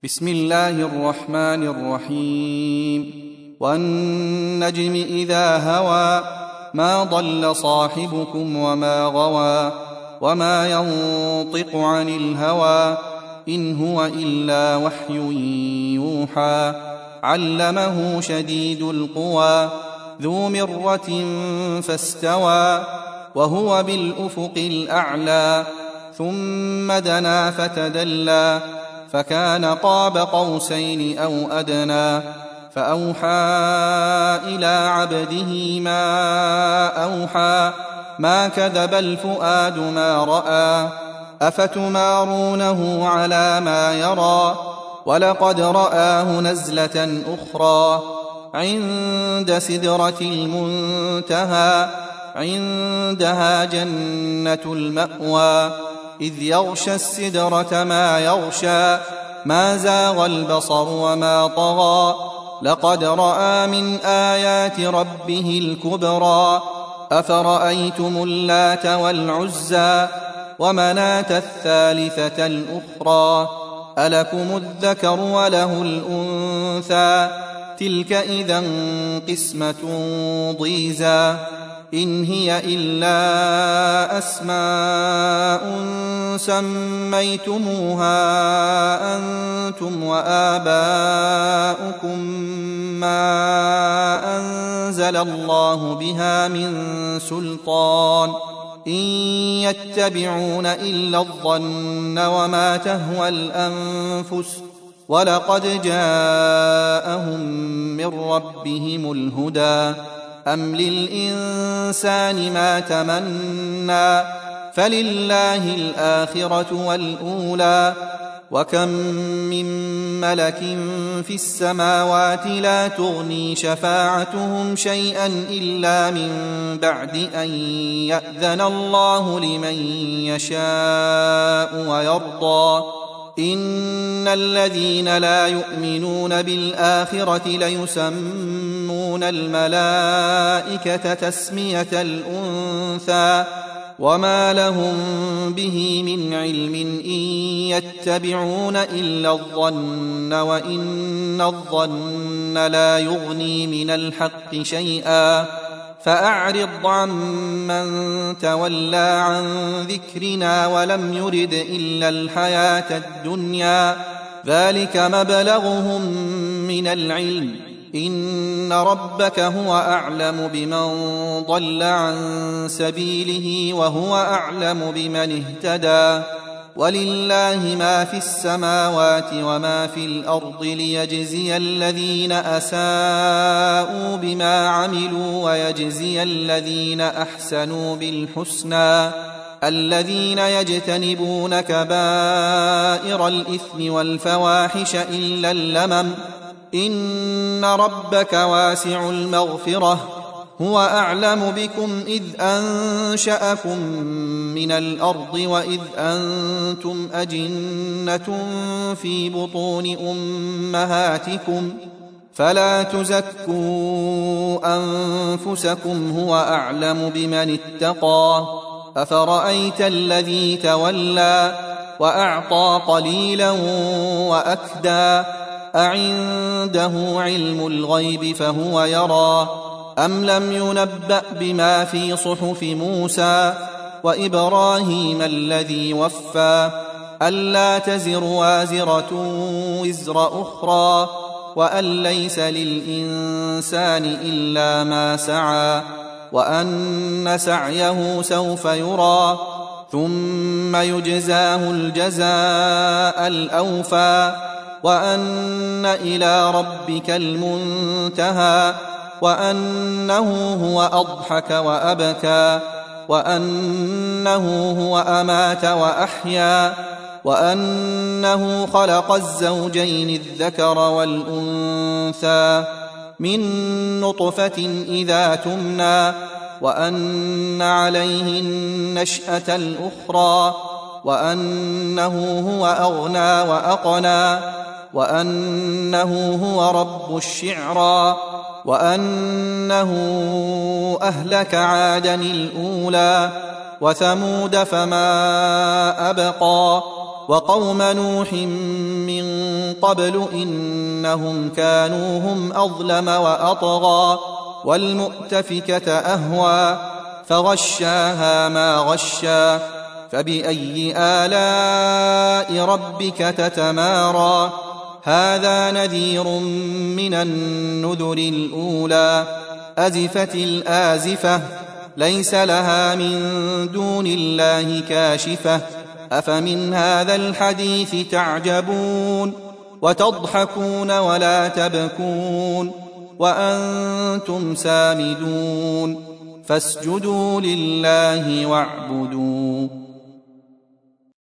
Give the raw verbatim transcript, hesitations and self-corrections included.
بسم الله الرحمن الرحيم والنجم إذا هوى ما ضل صاحبكم وما غوى وما ينطق عن الهوى إن هو إلا وحي يوحى علمه شديد القوى ذو مرة فاستوى وهو بالأفق الأعلى ثم دنا فتدلى فكان قاب قوسين أو أدنى فأوحى إلى عبده ما أوحى ما كذب الفؤاد ما رأى أفتمارونه على ما يرى ولقد رآه نزلة أخرى عند سدرة المنتهى عندها جنة المأوى إذ يغشى السدرة ما يغشى ما زاغ البصر وما طغى لقد رأى من آيات ربه الكبرى أفرأيتم اللات والعزى ومناة الثالثة الأخرى ألكم الذكر وله الأنثى تلك إذا قسمة ضيزى إن هي إلا أسماء سميتموها أنتم وآباؤكم ما أنزل الله بها من سلطان إن يتبعون إلا الظن وما تهوى الأنفس ولقد جاءهم من ربهم الهدى أم للإنسان ما تمنى فلله الآخرة والأولى وكم من ملك في السماوات لا تغني شفاعتهم شيئا إلا من بعد أن يأذن الله لمن يشاء ويرضى إن الذين لا يؤمنون بالآخرة ليسمون الملائكة تسمية الأنثى وما لهم به من علم إن يتبعون إلا الظن وإن الظن لا يغني من الحق شيئا فأعرض عمن تولى عن ذكرنا ولم يرد إلا الحياة الدنيا ذلك مبلغهم من العلم إن ربك هو أعلم بمن ضل عن سبيله وهو أعلم بمن اهتدى ولله ما في السماوات وما في الأرض ليجزي الذين أساءوا بما عملوا ويجزي الذين أحسنوا بالحسنى الذين يجتنبون كبائر الإثم والفواحش إلا اللمم إن ربك واسع المغفرة هو أعلم بكم إذ أنشأكم من الأرض وإذ أنتم أجنة في بطون أمهاتكم فلا تزكوا أنفسكم هو أعلم بمن اتقى أفرأيت الذي تولى وأعطى قليلا وأكدى أعنده علم الغيب فهو يرى أم لم ينبأ بما في صحف موسى وإبراهيم الذي وفى ألا تزر وازرة وزر أخرى وأن ليس للإنسان إلا ما سعى وأن سعيه سوف يرى ثم يجزاه الجزاء الأوفى وأن إلى ربك المنتهى وأنه هو أضحك وأبكى وأنه هو أمات وأحيا وأنه خلق الزوجين الذكر والأنثى من نطفة إذا تمنى وأن عليه النشأة الأخرى وأنه هو أغنى وأقنى وأنه هو رب الشعرى وأنه أهلك عادا الأولى وثمود فما أبقى وقوم نوح من قبل إنهم كانوا هم أظلم وأطغى والمؤتفكة أهوى فغشاها ما غشا فبأي آلاء ربك تتمارى هذا نذير من النذر الأولى أزفت الآزفة ليس لها من دون الله كاشفة أفمن هذا الحديث تعجبون وتضحكون ولا تبكون وأنتم سامدون فاسجدوا لله واعبدوا